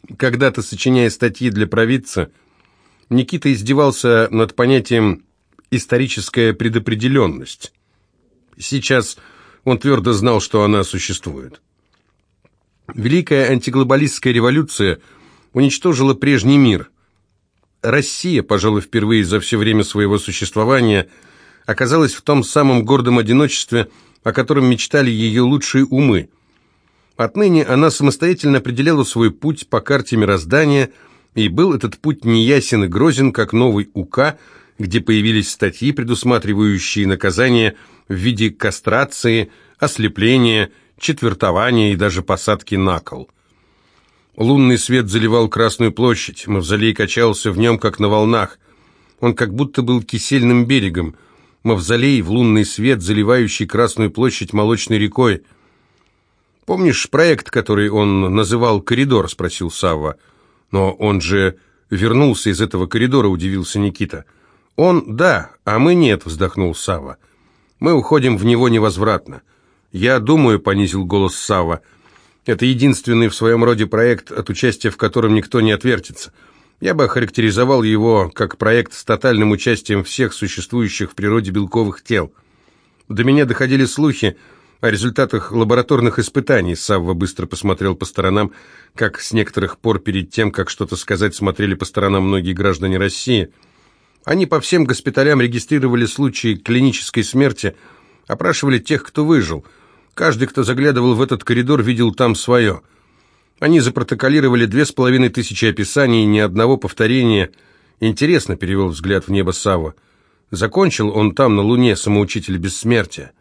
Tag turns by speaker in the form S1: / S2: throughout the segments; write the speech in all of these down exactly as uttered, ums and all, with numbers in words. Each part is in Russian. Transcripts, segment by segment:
S1: Когда-то, сочиняя статьи для провидца, Никита издевался над понятием «историческая предопределенность». Сейчас он твердо знал, что она существует. Великая антиглобалистская революция уничтожила прежний мир. Россия, пожалуй, впервые за все время своего существования, оказалась в том самом гордом одиночестве, о котором мечтали ее лучшие умы. Отныне она самостоятельно определяла свой путь по карте мироздания, и был этот путь неясен и грозен, как новый УК, где появились статьи, предусматривающие наказание в виде кастрации, ослепления, четвертования и даже посадки на кол. Лунный свет заливал Красную площадь, мавзолей качался в нем, как на волнах. Он как будто был кисельным берегом, мавзолей в лунный свет, заливающий Красную площадь молочной рекой. «Помнишь проект, который он называл «Коридор»?» — спросил Савва. «Но он же вернулся из этого коридора», — удивился Никита. «Он, да, а мы нет», — вздохнул Савва. «Мы уходим в него невозвратно». «Я думаю», — понизил голос Савва, — «это единственный в своем роде проект, от участия в котором никто не отвертится. Я бы охарактеризовал его как проект с тотальным участием всех существующих в природе белковых тел. До меня доходили слухи о результатах лабораторных испытаний». Савва быстро посмотрел по сторонам, как с некоторых пор перед тем, как что-то сказать, смотрели по сторонам многие граждане России. Они по всем госпиталям регистрировали случаи клинической смерти, опрашивали тех, кто выжил. Каждый, кто заглядывал в этот коридор, видел там свое. Они запротоколировали две с половиной тысячи описаний, ни одного повторения. «Интересно», — перевел взгляд в небо Савва. «Закончил он там, на Луне, самоучитель бессмертия».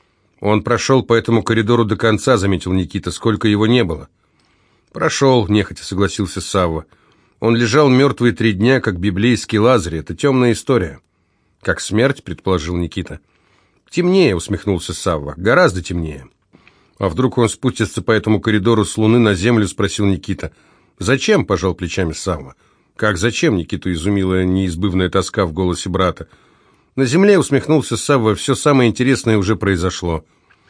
S1: «Он прошел по этому коридору до конца», — заметил Никита, — «сколько его не было». «Прошел», — нехотя согласился Савва. «Он лежал мертвый три дня, как библейский Лазарь. Это темная история». «Как смерть», — предположил Никита. «Темнее», — усмехнулся Савва, — «гораздо темнее». «А вдруг он спустится по этому коридору с Луны на Землю?» — спросил Никита. «Зачем?» — пожал плечами Савва. «Как зачем?» — Никиту изумила неизбывная тоска в голосе брата. «На Земле», — усмехнулся Савва, — «все самое интересное уже произошло».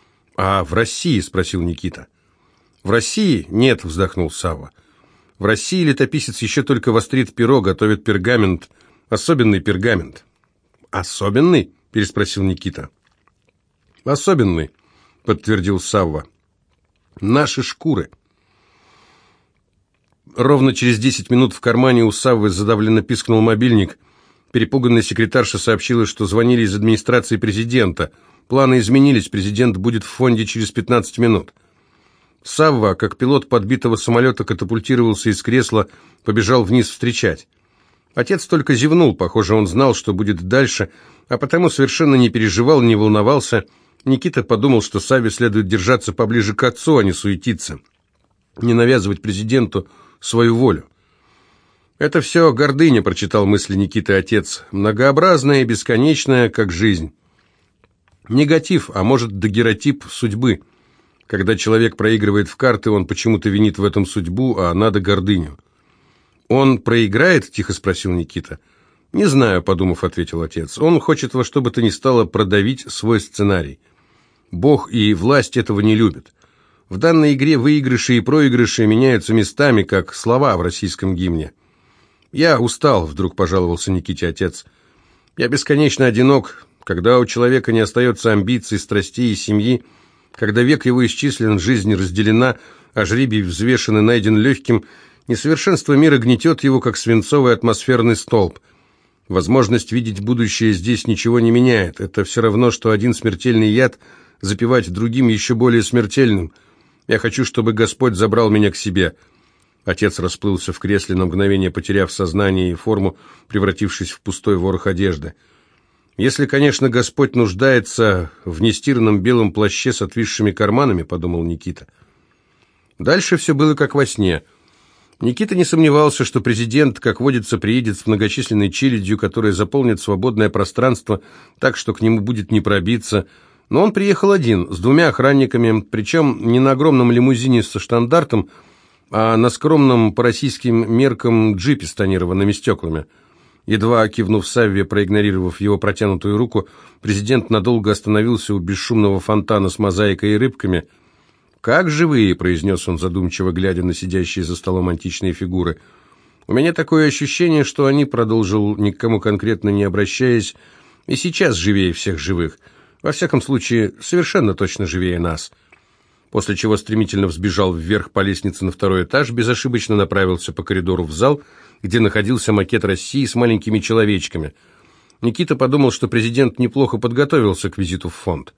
S1: «А в России?» — спросил Никита. «В России?» — «Нет», — вздохнул Савва. «В России летописец еще только вострит перо, готовит пергамент, особенный пергамент». «Особенный?» — переспросил Никита. «Особенный», — подтвердил Савва. «Наши шкуры». Ровно через десять минут в кармане у Саввы задавленно пискнул мобильник. Перепуганная секретарша сообщила, что звонили из администрации президента. Планы изменились, президент будет в фонде через пятнадцать минут. Савва, как пилот подбитого самолета, катапультировался из кресла, побежал вниз встречать. Отец только зевнул, похоже, он знал, что будет дальше, а потому совершенно не переживал, не волновался. Никита подумал, что Савве следует держаться поближе к отцу, а не суетиться, не навязывать президенту свою волю. «Это все гордыня», — прочитал мысли Никиты отец, — «многообразная и бесконечная, как жизнь». Негатив, а может, дагеротип судьбы. Когда человек проигрывает в карты, он почему-то винит в этом судьбу, а надо гордыню. «Он проиграет?» — тихо спросил Никита. «Не знаю», — подумав, ответил отец. «Он хочет во что бы то ни стало продавить свой сценарий. Бог и власть этого не любят. В данной игре выигрыши и проигрыши меняются местами, как слова в российском гимне». «Я устал», — вдруг пожаловался Никите отец. «Я бесконечно одинок. Когда у человека не остается амбиций, страстей и семьи, когда век его исчислен, жизнь разделена, а жребий взвешен и найден легким, несовершенство мира гнетет его, как свинцовый атмосферный столб. Возможность видеть будущее здесь ничего не меняет. Это все равно, что один смертельный яд запивать другим еще более смертельным. Я хочу, чтобы Господь забрал меня к себе». Отец расплылся в кресле, на мгновение потеряв сознание и форму, превратившись в пустой ворох одежды. «Если, конечно, Господь нуждается в нестиранном белом плаще с отвисшими карманами», — подумал Никита. Дальше все было как во сне. Никита не сомневался, что президент, как водится, приедет с многочисленной челядью, которая заполнит свободное пространство так, что к нему будет не пробиться. Но он приехал один, с двумя охранниками, причем не на огромном лимузине со штандартом, а на скромном по российским меркам джипе с тонированными стеклами. Едва кивнув Савве, проигнорировав его протянутую руку, президент надолго остановился у бесшумного фонтана с мозаикой и рыбками. «Как живые», — произнес он, задумчиво глядя на сидящие за столом античные фигуры. «У меня такое ощущение, что они», — продолжил, ни к кому конкретно не обращаясь, — «и сейчас живее всех живых. Во всяком случае, совершенно точно живее нас». После чего стремительно взбежал вверх по лестнице на второй этаж, безошибочно направился по коридору в зал, где находился макет России с маленькими человечками. Никита подумал, что президент неплохо подготовился к визиту в фонд.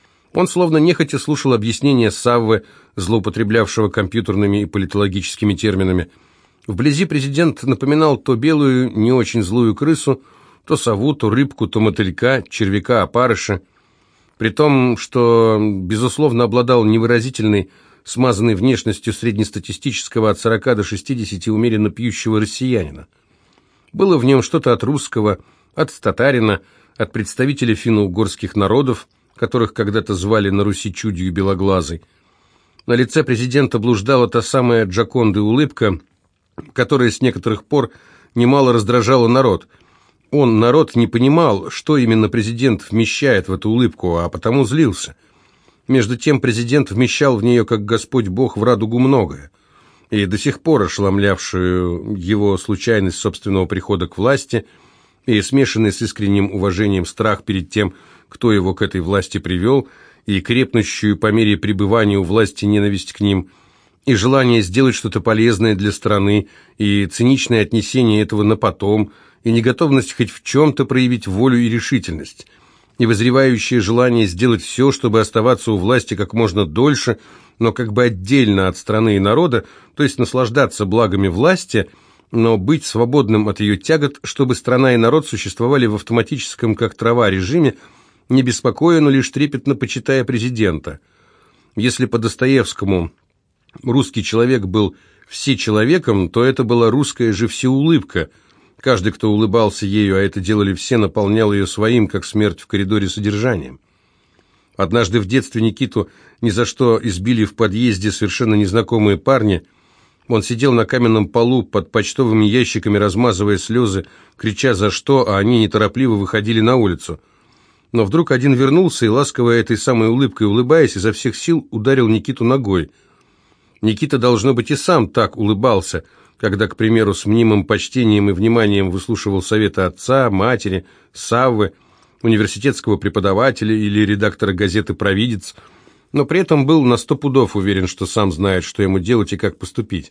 S1: Он словно нехотя слушал объяснения Саввы, злоупотреблявшего компьютерными и политологическими терминами. Вблизи президент напоминал то белую, не очень злую крысу, то сову, то рыбку, то мотылька, червяка, опарыша. При том, что, безусловно, обладал невыразительной, смазанной внешностью среднестатистического от сорока до шестидесяти умеренно пьющего россиянина. Было в нем что-то от русского, от татарина, от представителя финно-угорских народов, которых когда-то звали на Руси чудью белоглазой. На лице президента блуждала та самая Джоконда улыбка, которая с некоторых пор немало раздражала народ. Он, народ, не понимал, что именно президент вмещает в эту улыбку, а потому злился. Между тем президент вмещал в нее, как Господь Бог, в радугу многое. И до сих пор ошеломлявшую его случайность собственного прихода к власти и смешанный с искренним уважением страх перед тем, кто его к этой власти привел, и крепнущую по мере пребывания у власти ненависть к ним, и желание сделать что-то полезное для страны, и циничное отнесение этого на потом, и неготовность хоть в чем-то проявить волю и решительность, и возревающее желание сделать все, чтобы оставаться у власти как можно дольше, но как бы отдельно от страны и народа, то есть наслаждаться благами власти, но быть свободным от ее тягот, чтобы страна и народ существовали в автоматическом, как трава, режиме, не беспокоя, но лишь трепетно почитая президента. Если по Достоевскому русский человек был всечеловеком, то это была русская же всеулыбка. Каждый, кто улыбался ею, а это делали все, наполнял ее своим, как смерть в коридоре, содержанием. Однажды в детстве Никиту ни за что избили в подъезде совершенно незнакомые парни. Он сидел на каменном полу под почтовыми ящиками, размазывая слезы, крича «за что?», а они неторопливо выходили на улицу. Но вдруг один вернулся и, ласково этой самой улыбкой улыбаясь, изо всех сил ударил Никиту ногой. Никита, должно быть, и сам так улыбался, когда, к примеру, с мнимым почтением и вниманием выслушивал советы отца, матери, Саввы, университетского преподавателя или редактора газеты «Провидец», но при этом был на сто пудов уверен, что сам знает, что ему делать и как поступить.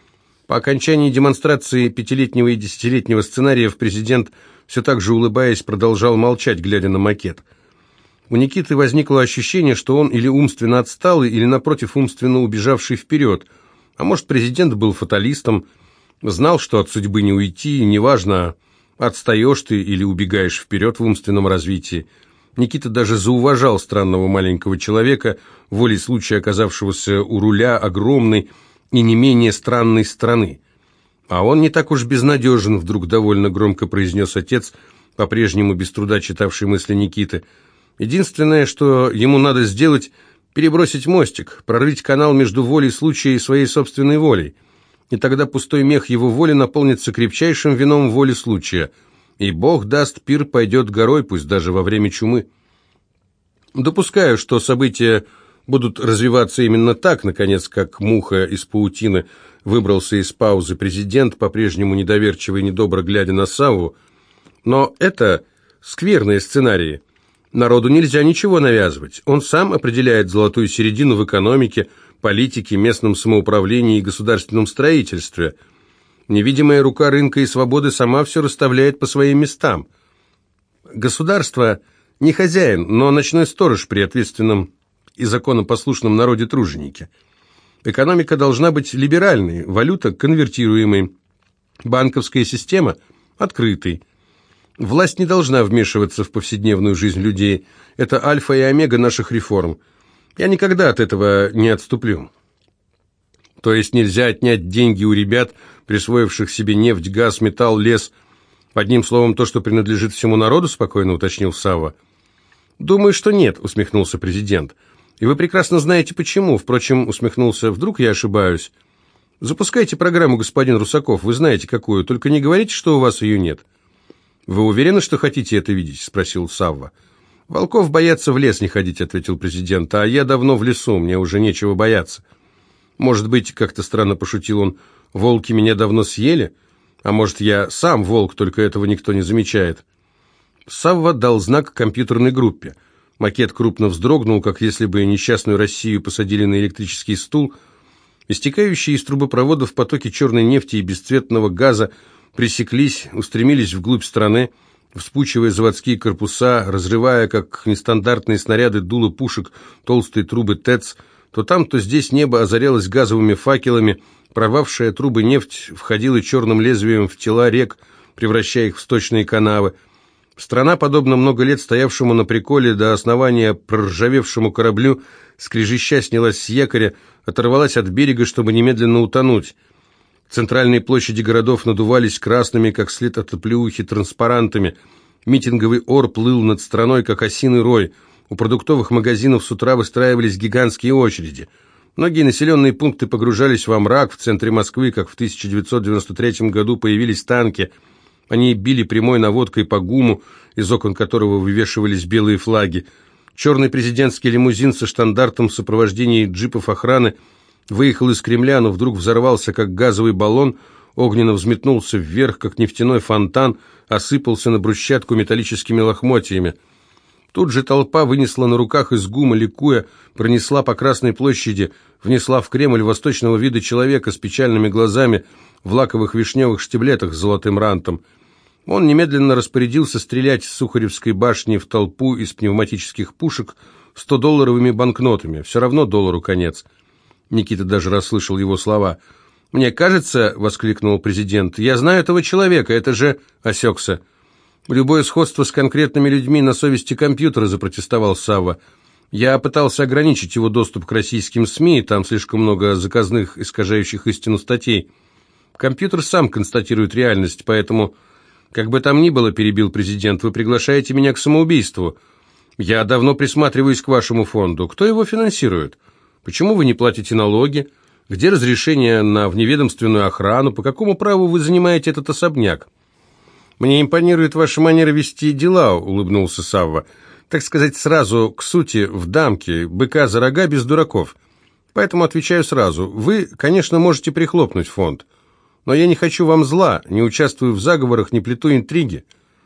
S1: По окончании демонстрации пятилетнего и десятилетнего сценариев президент, все так же улыбаясь, продолжал молчать, глядя на макет. У Никиты возникло ощущение, что он или умственно отсталый, или, напротив, умственно убежавший вперед. А может, президент был фаталистом, знал, что от судьбы не уйти, и неважно, отстаешь ты или убегаешь вперед в умственном развитии. Никита даже зауважал странного маленького человека, волей случая оказавшегося у руля огромной и не менее странной страны. «А он не так уж безнадежен», — вдруг довольно громко произнес отец, по-прежнему без труда читавший мысли Никиты. «Единственное, что ему надо сделать, перебросить мостик, прорыть канал между волей случая и своей собственной волей. И тогда пустой мех его воли наполнится крепчайшим вином воли случая, и Бог даст, пир пойдет горой, пусть даже во время чумы». Допускаю, что события будут развиваться именно так, наконец, как муха из паутины выбрался из паузы президент, по-прежнему недоверчиво и недобро глядя на Савву. Но это скверные сценарии. Народу нельзя ничего навязывать. Он сам определяет золотую середину в экономике, политике, местном самоуправлении и государственном строительстве. Невидимая рука рынка и свободы сама все расставляет по своим местам. Государство не хозяин, но ночной сторож при ответственном и законопослушном народе-труженике. Экономика должна быть либеральной, валюта конвертируемой, банковская система открытой. Власть не должна вмешиваться в повседневную жизнь людей. Это альфа и омега наших реформ. Я никогда от этого не отступлю. То есть нельзя отнять деньги у ребят, присвоивших себе нефть, газ, металл, лес. Одним словом, то, что принадлежит всему народу, спокойно уточнил Савва. «Думаю, что нет», — усмехнулся президент. «И вы прекрасно знаете, почему. Впрочем, усмехнулся, вдруг я ошибаюсь. Запускайте программу, господин Русаков, вы знаете какую, только не говорите, что у вас ее нет». «Вы уверены, что хотите это видеть?» — спросил Савва. «Волков боятся в лес не ходить», — ответил президент, «а я давно в лесу, мне уже нечего бояться». «Может быть, — как-то странно пошутил он, — волки меня давно съели? А может, я сам волк, только этого никто не замечает?» Савва дал знак компьютерной группе. Макет крупно вздрогнул, как если бы несчастную Россию посадили на электрический стул. Истекающие из трубопроводов потоки черной нефти и бесцветного газа пресеклись, устремились вглубь страны, вспучивая заводские корпуса, разрывая, как нестандартные снаряды, дула пушек, толстые трубы ТЭЦ. То там, то здесь небо озарялось газовыми факелами, провавшая трубы нефть входила черным лезвием в тела рек, превращая их в сточные канавы. Страна, подобно много лет стоявшему на приколе до основания проржавевшему кораблю, скрежеща снялась с якоря, оторвалась от берега, чтобы немедленно утонуть. Центральные площади городов надувались красными, как след от оплеухи, транспарантами. Митинговый ор плыл над страной, как осиный рой. У продуктовых магазинов с утра выстраивались гигантские очереди. Многие населенные пункты погружались во мрак. В центре Москвы, как в тысяча девятьсот девяносто третьем году, появились танки. Они били прямой наводкой по ГУМу, из окон которого вывешивались белые флаги. Черный президентский лимузин со штандартом в сопровождении джипов охраны выехал из Кремля, но вдруг взорвался, как газовый баллон, огненно взметнулся вверх, как нефтяной фонтан, осыпался на брусчатку металлическими лохмотьями. Тут же толпа вынесла на руках из ГУМа, ликуя, пронесла по Красной площади, внесла в Кремль восточного вида человека с печальными глазами, в лаковых вишневых штиблетах с золотым рантом. Он немедленно распорядился стрелять с Сухаревской башни в толпу из пневматических пушек стодолларовыми банкнотами. Все равно доллару конец. Никита даже расслышал его слова. «Мне кажется, — воскликнул президент, — я знаю этого человека, это же...» — осекся. «Любое сходство с конкретными людьми на совести компьютера», — запротестовал Савва. «Я пытался ограничить его доступ к российским СМИ, там слишком много заказных, искажающих истину статей. Компьютер сам констатирует реальность, поэтому, как бы там ни было, — перебил президент, — вы приглашаете меня к самоубийству. Я давно присматриваюсь к вашему фонду. Кто его финансирует? Почему вы не платите налоги? Где разрешение на вневедомственную охрану? По какому праву вы занимаете этот особняк?» «Мне импонирует ваша манера вести дела», — улыбнулся Савва. «Так сказать, сразу к сути, в дамке, быка за рога без дураков. Поэтому отвечаю сразу. Вы, конечно, можете прихлопнуть фонд. Но я не хочу вам зла, не участвую в заговорах, не плету интриги.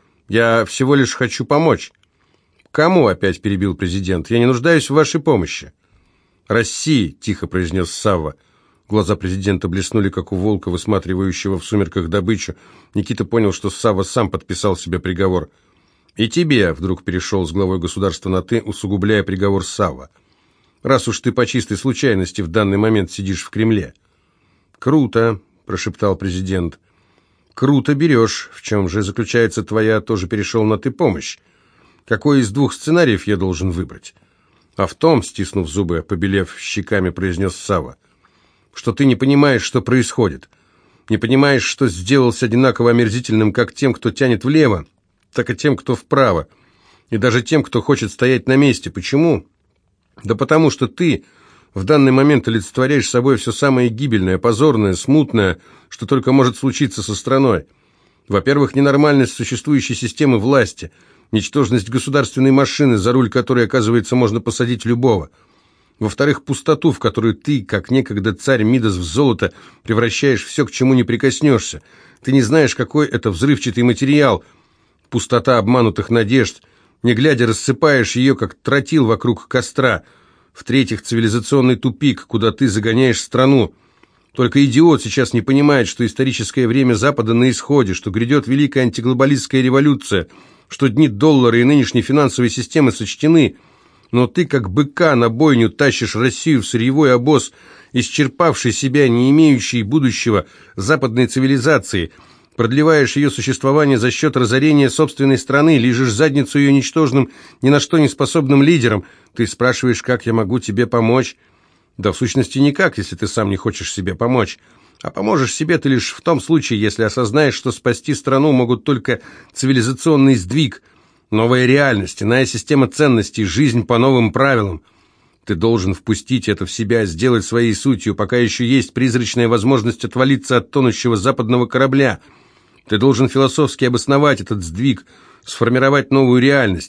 S1: Я всего лишь хочу помочь». «Кому?» — опять перебил президент. «Я не нуждаюсь в вашей помощи». «России», — тихо произнес Савва. Глаза президента блеснули, как у волка, высматривающего в сумерках добычу. Никита понял, что Савва сам подписал себе приговор. «И тебе», — вдруг перешел с главой государства на «ты», усугубляя приговор Савва. «Раз уж ты по чистой случайности в данный момент сидишь в Кремле». «Круто», — прошептал президент. «Круто берешь. В чем же заключается твоя, тоже перешел на «ты» помощь? Какой из двух сценариев я должен выбрать?» «А в том, — стиснув зубы, побелев щеками, произнес Савва, — что ты не понимаешь, что происходит. Не понимаешь, что сделался одинаково омерзительным как тем, кто тянет влево, так и тем, кто вправо, и даже тем, кто хочет стоять на месте. Почему? Да потому что ты в данный момент олицетворяешь собой все самое гибельное, позорное, смутное, что только может случиться со страной. Во-первых, ненормальность существующей системы власти, ничтожность государственной машины, за руль которой, оказывается, можно посадить любого. Во-вторых, пустоту, в которую ты, как некогда царь Мидас в золото, превращаешь все, к чему не прикоснешься. Ты не знаешь, какой это взрывчатый материал. Пустота обманутых надежд. Не глядя, рассыпаешь ее, как тротил вокруг костра. В-третьих, цивилизационный тупик, куда ты загоняешь страну. Только идиот сейчас не понимает, что историческое время Запада на исходе, что грядет великая антиглобалистская революция, что дни доллара и нынешней финансовой системы сочтены. Но ты, как быка на бойню, тащишь Россию в сырьевой обоз, исчерпавший себя, не имеющий будущего западной цивилизации, продлеваешь ее существование за счет разорения собственной страны, лижешь задницу ее ничтожным, ни на что не способным лидерам. Ты спрашиваешь, как я могу тебе помочь? Да в сущности никак, если ты сам не хочешь себе помочь. А поможешь себе ты лишь в том случае, если осознаешь, что спасти страну могут только цивилизационный сдвиг, новая реальность, иная система ценностей, жизнь по новым правилам. Ты должен впустить это в себя, сделать своей сутью, пока еще есть призрачная возможность отвалиться от тонущего западного корабля. Ты должен философски обосновать этот сдвиг, сформировать новую реальность,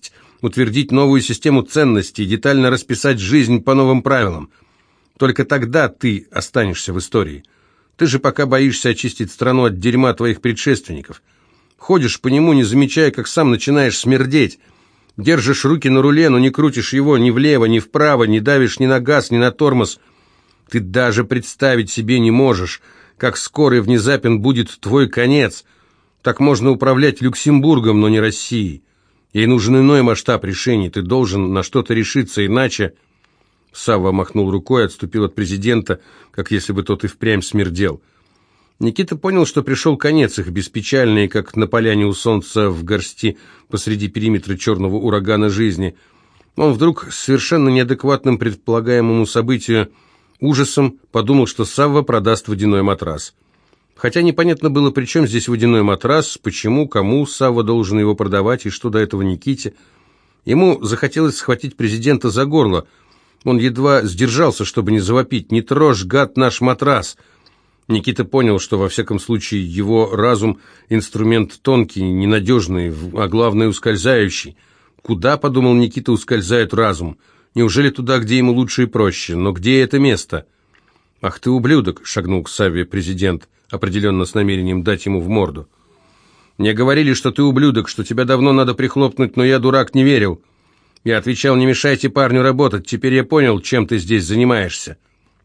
S1: утвердить новую систему ценностей, детально расписать жизнь по новым правилам. Только тогда ты останешься в истории. Ты же пока боишься очистить страну от дерьма твоих предшественников. Ходишь по нему, не замечая, как сам начинаешь смердеть. Держишь руки на руле, но не крутишь его ни влево, ни вправо, не давишь ни на газ, ни на тормоз. Ты даже представить себе не можешь, как скоро и внезапен будет твой конец. Так можно управлять Люксембургом, но не Россией. Ей нужен иной масштаб решений. Ты должен на что-то решиться, иначе...» Савва махнул рукой, отступил от президента, как если бы тот и впрямь смердел. Никита понял, что пришел конец их, беспечальный, как на поляне у солнца в горсти посреди периметра черного урагана жизни. Он вдруг с совершенно неадекватным предполагаемому событию ужасом подумал, что Савва продаст водяной матрас. Хотя непонятно было, при чем здесь водяной матрас, почему, кому Савва должен его продавать и что до этого Никите. Ему захотелось схватить президента за горло. Он едва сдержался, чтобы не завопить: «Не трожь, гад, наш матрас!» Никита понял, что во всяком случае его разум – инструмент тонкий, ненадежный, а главное – ускользающий. Куда, подумал Никита, ускользает разум? Неужели туда, где ему лучше и проще? Но где это место? «Ах ты, ублюдок!» – шагнул к Савве президент, определенно с намерением дать ему в морду. «Мне говорили, что ты ублюдок, что тебя давно надо прихлопнуть, но я, дурак, не верил. Я отвечал: не мешайте парню работать, теперь я понял, чем ты здесь занимаешься».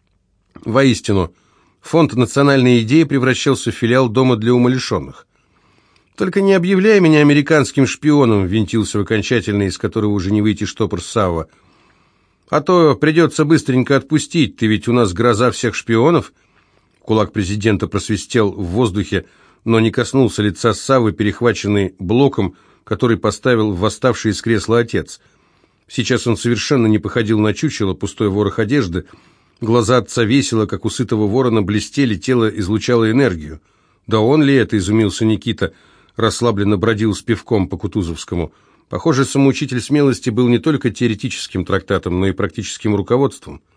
S1: Воистину, фонд «Национальные идеи» превращался в филиал дома для умалишенных. «Только не объявляй меня американским шпионом», — винтился в окончательно, из которого уже не выйти штопор Савва. «А то придется быстренько отпустить, ты ведь у нас гроза всех шпионов». Кулак президента просвистел в воздухе, но не коснулся лица Саввы, перехваченный блоком, который поставил восставший из кресла отец. Сейчас он совершенно не походил на чучело, пустой ворох одежды. Глаза отца весело, как у сытого ворона, блестели, тело излучало энергию. «Да он ли это?» – изумился Никита, расслабленно бродил с пивком по Кутузовскому. Похоже, самоучитель смелости был не только теоретическим трактатом, но и практическим руководством.